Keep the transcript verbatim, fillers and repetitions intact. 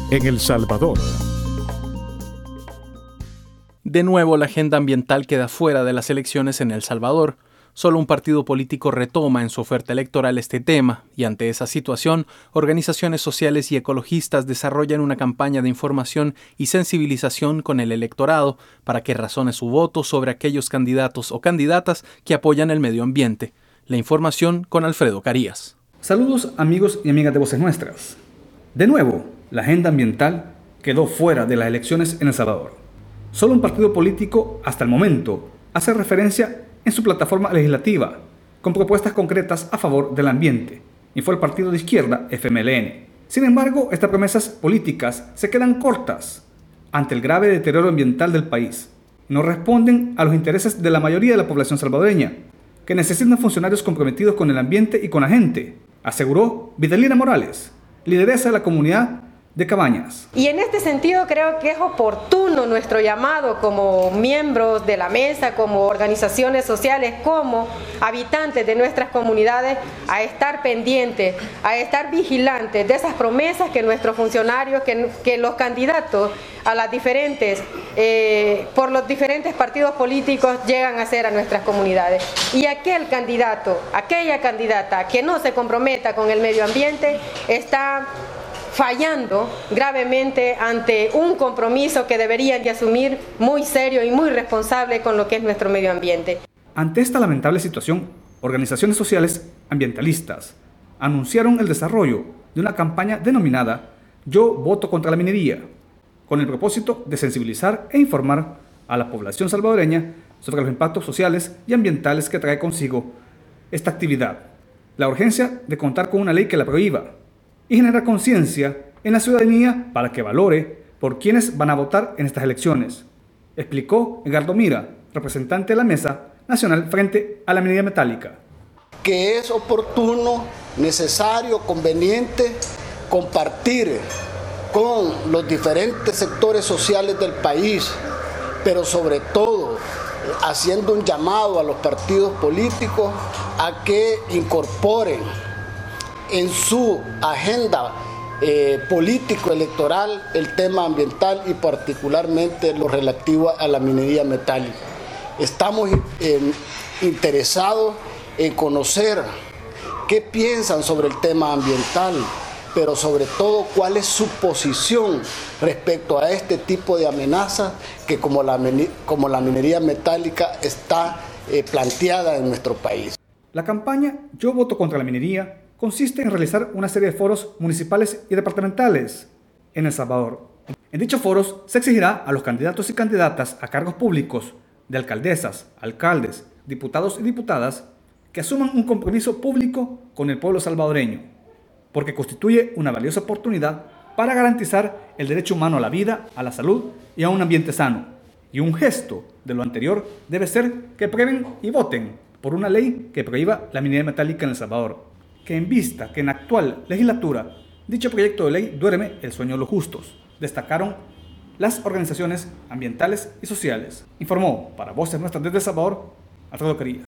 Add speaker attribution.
Speaker 1: en El Salvador.
Speaker 2: De nuevo, la agenda ambiental queda fuera de las elecciones en El Salvador. Solo un partido político retoma en su oferta electoral este tema, y ante esa situación, organizaciones sociales y ecologistas desarrollan una campaña de información y sensibilización con el electorado para que razone su voto sobre aquellos candidatos o candidatas que apoyan el medio ambiente. La información con Alfredo Carías.
Speaker 3: Saludos amigos y amigas de Voces Nuestras. De nuevo, la agenda ambiental quedó fuera de las elecciones en El Salvador. Solo un partido político, hasta el momento, hace referencia en su plataforma legislativa, con propuestas concretas a favor del ambiente, y fue el partido de izquierda F M L N. Sin embargo, estas promesas políticas se quedan cortas ante el grave deterioro ambiental del país. No responden a los intereses de la mayoría de la población salvadoreña, que necesitan funcionarios comprometidos con el ambiente y con la gente, aseguró Vidalina Morales, lideresa de la comunidad de Cabañas.
Speaker 4: Y en este sentido creo que es oportuno nuestro llamado como miembros de la mesa, como organizaciones sociales, como habitantes de nuestras comunidades, a estar pendientes, a estar vigilantes de esas promesas que nuestros funcionarios, que, que los candidatos a las diferentes, eh, por los diferentes partidos políticos llegan a hacer a nuestras comunidades. Y aquel candidato, aquella candidata que no se comprometa con el medio ambiente está fallando gravemente ante un compromiso que deberían de asumir muy serio y muy responsable con lo que es nuestro medio ambiente.
Speaker 3: Ante esta lamentable situación, organizaciones sociales ambientalistas anunciaron el desarrollo de una campaña denominada Yo voto contra la minería, con el propósito de sensibilizar e informar a la población salvadoreña sobre los impactos sociales y ambientales que trae consigo esta actividad, la urgencia de contar con una ley que la prohíba, y generar conciencia en la ciudadanía para que valore por quienes van a votar en estas elecciones, explicó Edgardo Mira, representante de la Mesa Nacional frente a la minería metálica.
Speaker 5: Que es oportuno, necesario, conveniente compartir con los diferentes sectores sociales del país, pero sobre todo haciendo un llamado a los partidos políticos a que incorporen en su agenda eh, político-electoral el tema ambiental y particularmente lo relativo a la minería metálica. Estamos eh, interesados en conocer qué piensan sobre el tema ambiental, pero sobre todo cuál es su posición respecto a este tipo de amenazas que como la, como la minería metálica está eh, planteada en nuestro país.
Speaker 3: La campaña Yo voto contra la minería consiste en realizar una serie de foros municipales y departamentales en El Salvador. En dichos foros se exigirá a los candidatos y candidatas a cargos públicos, de alcaldesas, alcaldes, diputados y diputadas, que asuman un compromiso público con el pueblo salvadoreño, porque constituye una valiosa oportunidad para garantizar el derecho humano a la vida, a la salud y a un ambiente sano. Y un gesto de lo anterior debe ser que aprueben y voten por una ley que prohíba la minería metálica en El Salvador, que en vista que en la actual legislatura dicho proyecto de ley duerme el sueño de los justos, destacaron las organizaciones ambientales y sociales. Informó para Voces Nuestras desde El Salvador, Alfredo Carías.